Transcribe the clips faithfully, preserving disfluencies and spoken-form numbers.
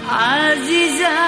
Aziza,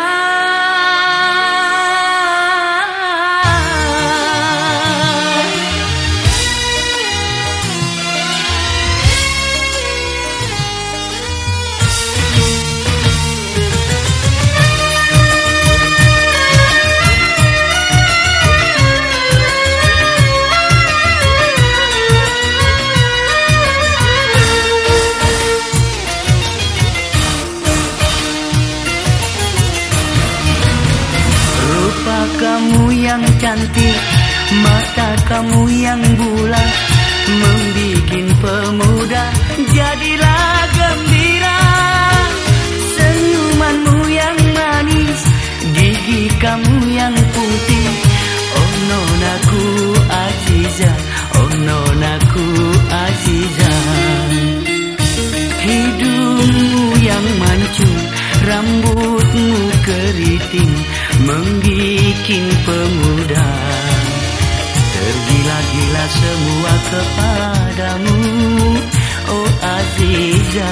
kamu yang cantik, mata kamu yang bulat, membikin pemuda jadilah gembira. Senyumanmu yang manis, gigi kamu yang putih, oh nonaku Aziza, oh nonaku Aziza. Hidungmu yang mancung, rambutmu keriting, membikin pemuda tergila-gila semua kepadamu, oh Aziza.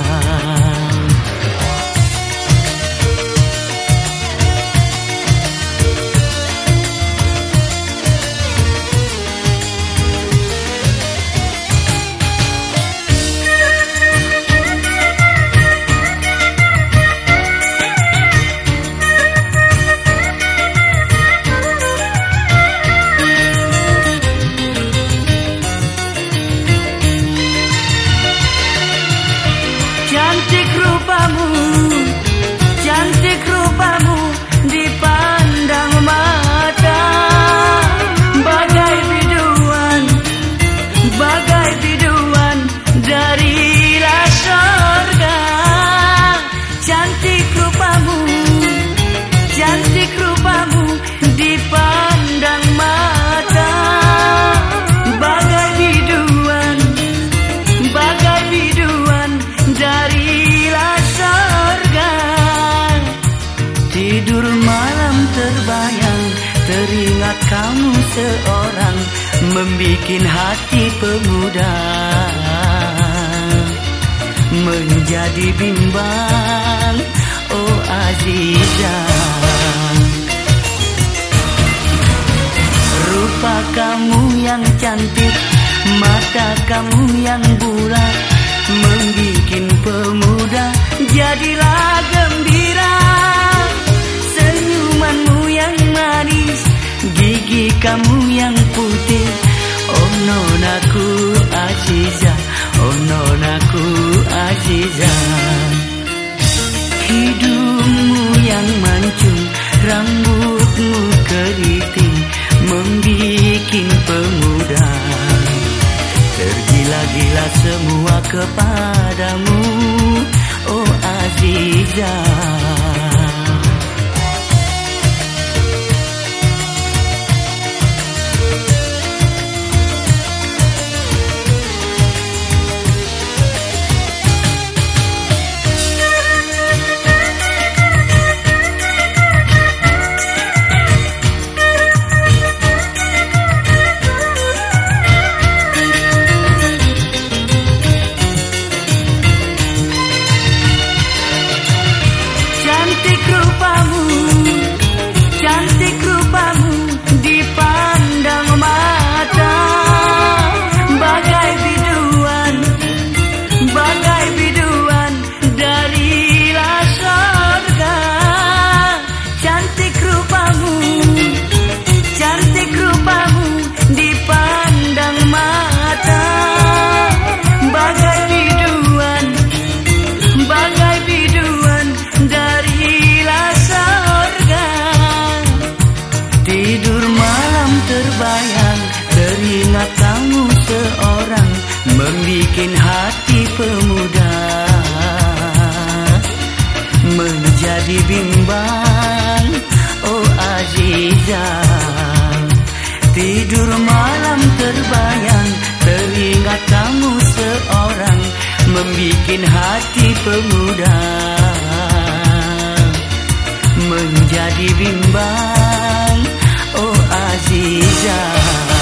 Cantik rupamu, cantik rupamu dipandang mata, bagai biduan, bagai biduan darilah surga. Cantik rupamu, cantik rupamu dipandang mata, bagai biduan, bagai biduan darilah surga. Tidur malam terbayang, teringat kamu seorang, membikin hati pemuda menjadi bimbang, oh Aziza. Rupa kamu yang cantik, mata kamu yang bulat, membikin pemuda jadilah gembira. Senyumanmu yang manis, gigi kamu yang putih, oh nonaku Aziza, oh nonaku Aziza. Hidungmu yang mancung, rambutmu keriting, membikin pemuda tergila-gila semua kepadamu, oh Aziza. Cantik rupamu, cantik rupamu dipandang mata, bagai biduan, bagai biduan darilah surga. Cantik rupamu, cantik rupamu dipandang mata, bagai biduan, bagai biduan darilah surga. Tidur malam terbayang, teringat kamu seorang, membikin hati pemuda menjadi bimbang, oh Aziza. Tidur malam terbayang, teringat kamu seorang, membikin hati pemuda menjadi bimbang, oh Aziza.